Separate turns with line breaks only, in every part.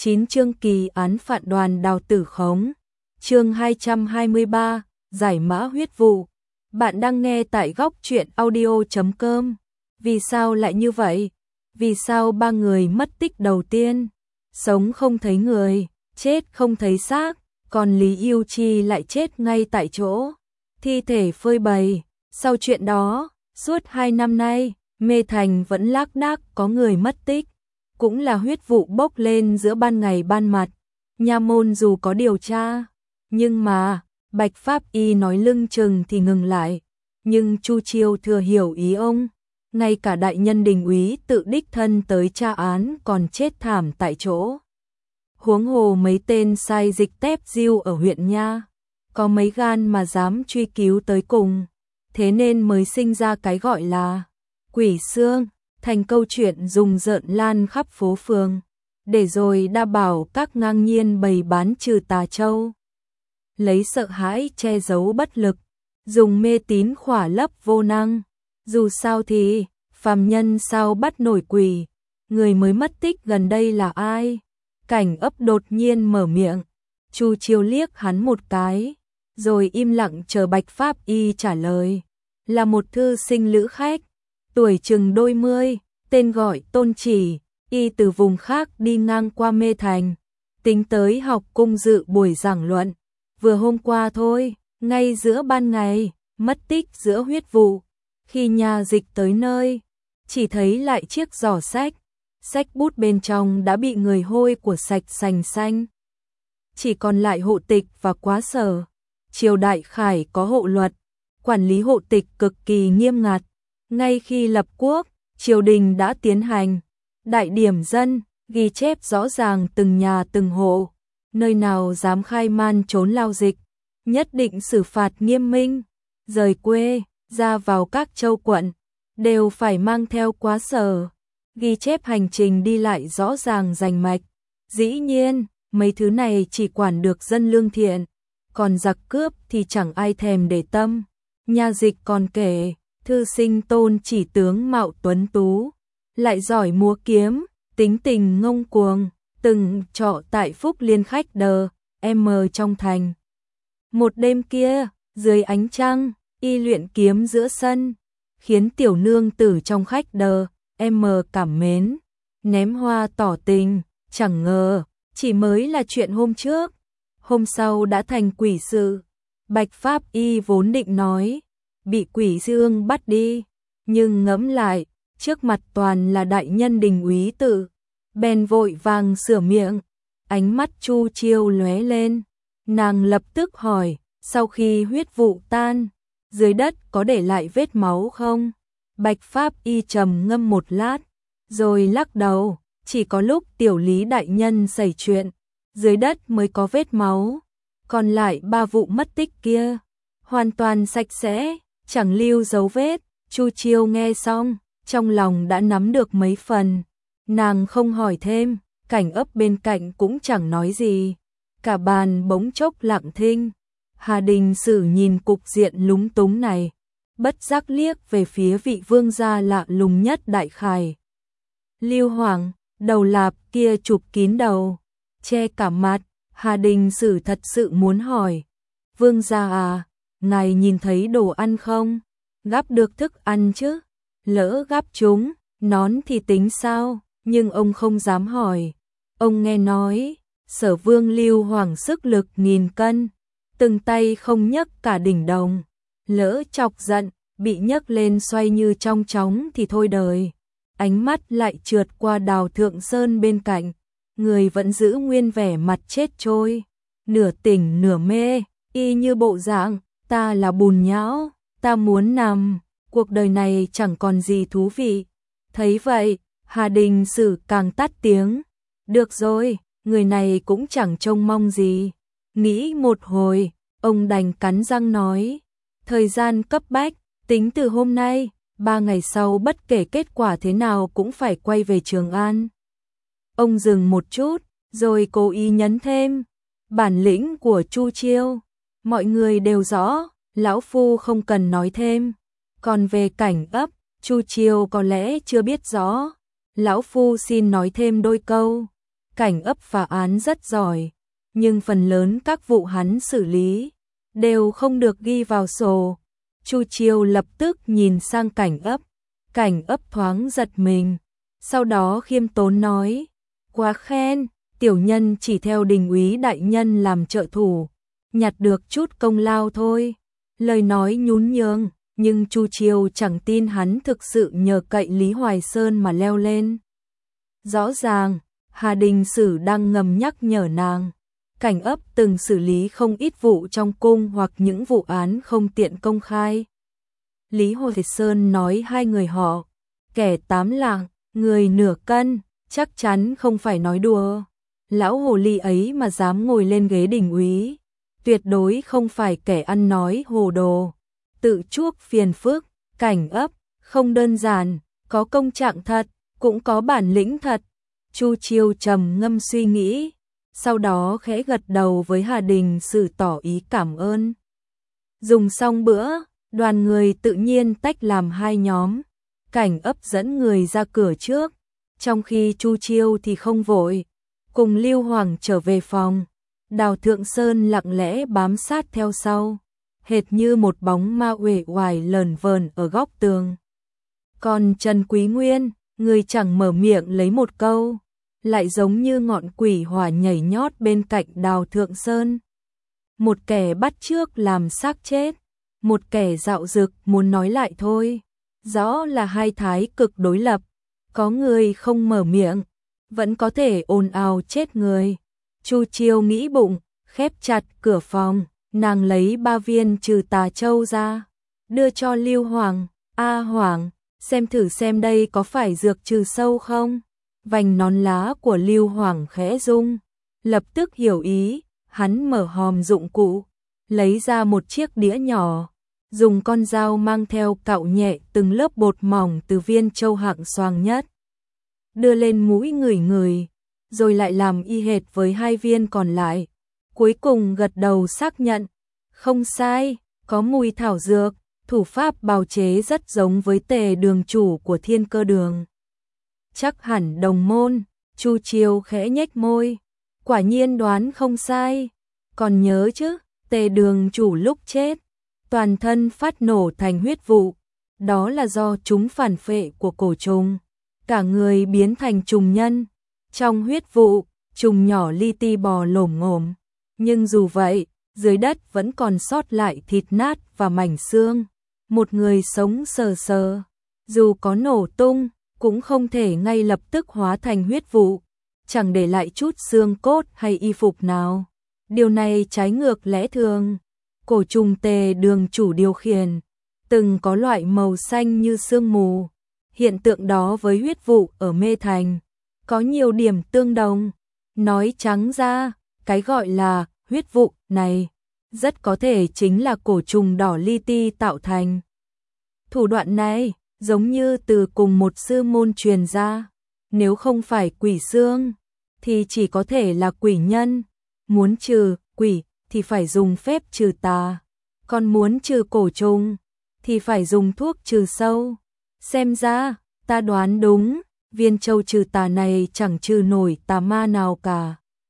9 chương kỳ án phạt Đoàn Đào tử khống. Chương 223, giải mã huyết vụ. Bạn đang nghe tại góc truyện audio.com. Vì sao lại như vậy? Vì sao ba người mất tích đầu tiên, sống không thấy người, chết không thấy xác, còn Lý Yêu Chi lại chết ngay tại chỗ, thi thể phơi bày. Sau chuyện đó, suốt 2 năm nay, Mê Thành vẫn lác đác có người mất tích, cũng là huyết vụ bốc lên giữa ban ngày ban mặt. Nha môn dù có điều tra, nhưng mà Bạch Pháp Y nói lưng chừng thì ngừng lại. Nhưng Chu Chiêu thừa hiểu ý ông, ngay cả đại nhân đình úy tự đích thân tới tra án còn chết thảm tại chỗ. Huống hồ mấy tên sai dịch tép diêu ở huyện Nha, có mấy gan mà dám truy cứu tới cùng, thế nên mới sinh ra cái gọi là quỷ xương, thành câu chuyện rùng rợn lan khắp phố phường, để rồi đa bảo các ngang nhiên bày bán trừ tà châu. Lấy sợ hãi che giấu bất lực, dùng mê tín khỏa lấp vô năng. Dù sao thì, phàm nhân sao bắt nổi quỷ. Người mới mất tích gần đây là ai? Cảnh Ấp đột nhiên mở miệng. Chu Chiêu liếc hắn một cái, rồi im lặng chờ Bạch Pháp Y trả lời. Là một thư sinh lữ khách, tuổi chừng đôi mươi, tên gọi Tôn Chỉ, y từ vùng khác đi ngang qua Mê Thành, tính tới học cung dự buổi giảng luận. Vừa hôm qua thôi, ngay giữa ban ngày, mất tích giữa huyết vụ. Khi nhà dịch tới nơi, chỉ thấy lại chiếc giỏ sách, sách bút bên trong đã bị người hôi của sạch sành xanh. Chỉ còn lại hộ tịch và quá sở. Triều Đại Khải có hộ luật, quản lý hộ tịch cực kỳ nghiêm ngặt. Ngay khi lập quốc, triều đình đã tiến hành đại điểm dân, ghi chép rõ ràng từng nhà từng hộ, nơi nào dám khai man trốn lao dịch, nhất định xử phạt nghiêm minh. Rời quê, ra vào các châu quận, đều phải mang theo quá sở, ghi chép hành trình đi lại rõ ràng rành mạch. Dĩ nhiên, mấy thứ này chỉ quản được dân lương thiện, còn giặc cướp thì chẳng ai thèm để tâm. Nha dịch còn kể, thư sinh Tôn Chỉ tướng mạo tuấn tú, lại giỏi múa kiếm, tính tình ngông cuồng, từng trọ tại Phúc Liên khách đờ, trong thành. Một đêm kia, dưới ánh trăng, y luyện kiếm giữa sân, khiến tiểu nương tử trong khách đờ, cảm mến, ném hoa tỏ tình, chẳng ngờ, chỉ mới là chuyện hôm trước, hôm sau đã thành quỷ sự. Bạch Pháp Y vốn định nói, bị quỷ dương bắt đi, nhưng ngẫm lại, trước mặt toàn là đại nhân đình úy tự, bèn vội vàng sửa miệng. Ánh mắt Chu Chiêu lóe lên, nàng lập tức hỏi, sau khi huyết vụ tan, dưới đất có để lại vết máu không? Bạch Pháp Y trầm ngâm một lát, rồi lắc đầu, chỉ có lúc tiểu Lý đại nhân xảy chuyện, dưới đất mới có vết máu, còn lại 3 vụ mất tích kia, hoàn toàn sạch sẽ, chẳng lưu dấu vết. Chu Chiêu nghe xong, trong lòng đã nắm được mấy phần, nàng không hỏi thêm, Cảnh Ấp bên cạnh cũng chẳng nói gì, cả bàn bỗng chốc lặng thinh. Hà Đình Sử nhìn cục diện lúng túng này, bất giác liếc về phía vị vương gia lạ lùng nhất Đại Khải. Lưu Hoàng, đầu lạp kia chụp kín đầu, che cả mặt. Hà Đình Sử thật sự muốn hỏi, vương gia à, ngài nhìn thấy đồ ăn không? Gắp được thức ăn chứ? Lỡ gắp chúng, nón thì tính sao? Nhưng ông không dám hỏi. Ông nghe nói, Sở Vương Lưu Hoàng sức lực 1000 cân, từng tay không nhấc cả đỉnh đồng, lỡ chọc giận, bị nhấc lên xoay như trong chóng thì thôi đời. Ánh mắt lại trượt qua Đào Thượng Sơn bên cạnh, người vẫn giữ nguyên vẻ mặt chết trôi, nửa tỉnh nửa mê, y như bộ dạng, ta là bùn nhão, ta muốn nằm, cuộc đời này chẳng còn gì thú vị. Thấy vậy, Hà Đình Sử càng tắt tiếng, được rồi, người này cũng chẳng trông mong gì. Nghĩ một hồi, ông đành cắn răng nói, thời gian cấp bách, tính từ hôm nay, 3 ngày sau bất kể kết quả thế nào cũng phải quay về Trường An. Ông dừng một chút, rồi cố ý nhấn thêm, bản lĩnh của Chu Chiêu, mọi người đều rõ, lão phu không cần nói thêm. Còn về Cảnh Ấp, Chu Chiêu có lẽ chưa biết rõ, lão phu xin nói thêm đôi câu. Cảnh Ấp phá án rất giỏi, nhưng phần lớn các vụ hắn xử lý đều không được ghi vào sổ. Chu Chiêu lập tức nhìn sang Cảnh Ấp. Cảnh Ấp thoáng giật mình, sau đó khiêm tốn nói: "Quá khen, tiểu nhân chỉ theo Đình úy đại nhân làm trợ thủ, nhặt được chút công lao thôi." Lời nói nhún nhường, nhưng Chu Chiêu chẳng tin hắn thực sự nhờ cậy Lý Hoài Sơn mà leo lên. Rõ ràng, Hà Đình Sử đang ngầm nhắc nhở nàng. Cảnh Ấp từng xử lý không ít vụ trong cung hoặc những vụ án không tiện công khai. Lý Hoài Sơn nói hai người họ, kẻ 8 lạng, người nửa cân, chắc chắn không phải nói đùa. Lão hồ ly ấy mà dám ngồi lên ghế đình úy, tuyệt đối không phải kẻ ăn nói hồ đồ, tự chuốc phiền phức. Cảnh Ấp không đơn giản, có công trạng thật, cũng có bản lĩnh thật. Chu Chiêu trầm ngâm suy nghĩ, sau đó khẽ gật đầu với Hà Đình Sử tỏ ý cảm ơn. Dùng xong bữa, đoàn người tự nhiên tách làm hai nhóm. Cảnh Ấp dẫn người ra cửa trước, trong khi Chu Chiêu thì không vội, cùng Lưu Hoàng trở về phòng. Đào Thượng Sơn lặng lẽ bám sát theo sau, hệt như một bóng ma uể oải lờn vờn ở góc tường. Còn Trần Quý Nguyên, người chẳng mở miệng lấy một câu, lại giống như ngọn quỷ hỏa nhảy nhót bên cạnh Đào Thượng Sơn. Một kẻ bắt chước làm xác chết, một kẻ dạo dực muốn nói lại thôi. Rõ là hai thái cực đối lập, có người không mở miệng, vẫn có thể ồn ào chết người. Chu Chiêu nghĩ bụng, khép chặt cửa phòng, nàng lấy 3 viên trừ tà châu ra, đưa cho Lưu Hoàng. "A Hoàng, xem thử xem đây có phải dược trừ sâu không?" Vành nón lá của Lưu Hoàng khẽ rung, lập tức hiểu ý, hắn mở hòm dụng cụ, lấy ra một chiếc đĩa nhỏ, dùng con dao mang theo cạo nhẹ từng lớp bột mỏng từ viên châu hạng xoàng nhất, đưa lên mũi ngửi ngửi, rồi lại làm y hệt với 2 viên còn lại. Cuối cùng gật đầu xác nhận, không sai, có mùi thảo dược, thủ pháp bào chế rất giống với Tề đường chủ của Thiên Cơ đường. Chắc hẳn đồng môn. Chu Chiêu khẽ nhếch môi, quả nhiên đoán không sai. Còn nhớ chứ, Tề đường chủ lúc chết, toàn thân phát nổ thành huyết vụ, đó là do chúng phản phệ của cổ trùng, cả người biến thành trùng nhân. Trong huyết vụ, trùng nhỏ li ti bò lổm ngổm, nhưng dù vậy, dưới đất vẫn còn sót lại thịt nát và mảnh xương. Một người sống sờ sờ, dù có nổ tung, cũng không thể ngay lập tức hóa thành huyết vụ, chẳng để lại chút xương cốt hay y phục nào. Điều này trái ngược lẽ thường. Cổ trùng Tề đường chủ điều khiển, từng có loại màu xanh như sương mù. Hiện tượng đó với huyết vụ ở Mê Thành có nhiều điểm tương đồng. Nói trắng ra, cái gọi là huyết vụ này rất có thể chính là cổ trùng đỏ li ti tạo thành. Thủ đoạn này giống như từ cùng một sư môn truyền ra, nếu không phải quỷ xương thì chỉ có thể là quỷ nhân. Muốn trừ quỷ thì phải dùng phép trừ tà, còn muốn trừ cổ trùng thì phải dùng thuốc trừ sâu. Xem ra, ta đoán đúng, viên châu trừ tà này chẳng trừ nổi tà ma nào cả,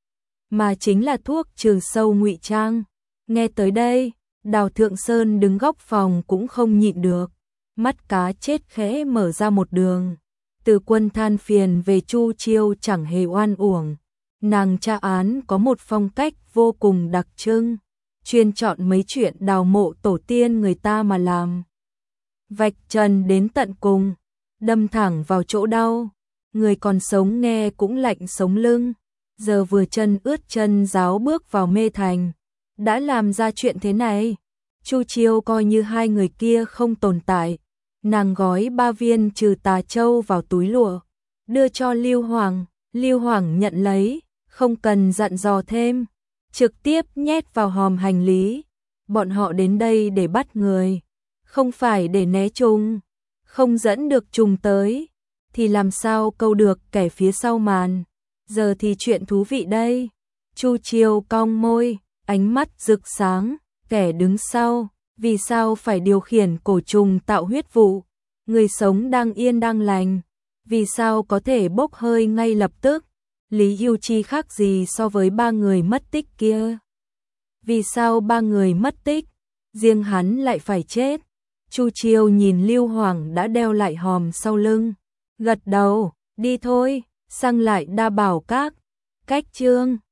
mà chính là thuốc trừ sâu ngụy trang. Nghe tới đây, Đào Thượng Sơn đứng góc phòng cũng không nhịn được, mắt cá chết khẽ mở ra một đường. Từ Quân than phiền về Chu Chiêu chẳng hề oan uổng, nàng tra án có một phong cách vô cùng đặc trưng, chuyên chọn mấy chuyện đào mộ tổ tiên người ta mà làm. Vạch trần đến tận cùng, đâm thẳng vào chỗ đau, người còn sống nghe cũng lạnh sống lưng. Giờ vừa chân ướt chân ráo bước vào Mê Thành, đã làm ra chuyện thế này. Chu Chiêu coi như hai người kia không tồn tại, nàng gói 3 viên trừ tà châu vào túi lụa, đưa cho Lưu Hoàng. Lưu Hoàng nhận lấy, không cần dặn dò thêm, trực tiếp nhét vào hòm hành lý. Bọn họ đến đây để bắt người, không phải để né trùng. Không dẫn được trùng tới, thì làm sao câu được kẻ phía sau màn. Giờ thì chuyện thú vị đây. Chu Chiêu cong môi, ánh mắt rực sáng. Kẻ đứng sau, vì sao phải điều khiển cổ trùng tạo huyết vụ? Người sống đang yên đang lành, vì sao có thể bốc hơi ngay lập tức? Lý Yêu Chi khác gì so với ba người mất tích kia? Vì sao ba người mất tích, riêng hắn lại phải chết? Chu Chiêu nhìn Lưu Hoàng đã đeo lại hòm sau lưng, gật đầu, đi thôi, sang lại Đa Bảo Các. Cách chương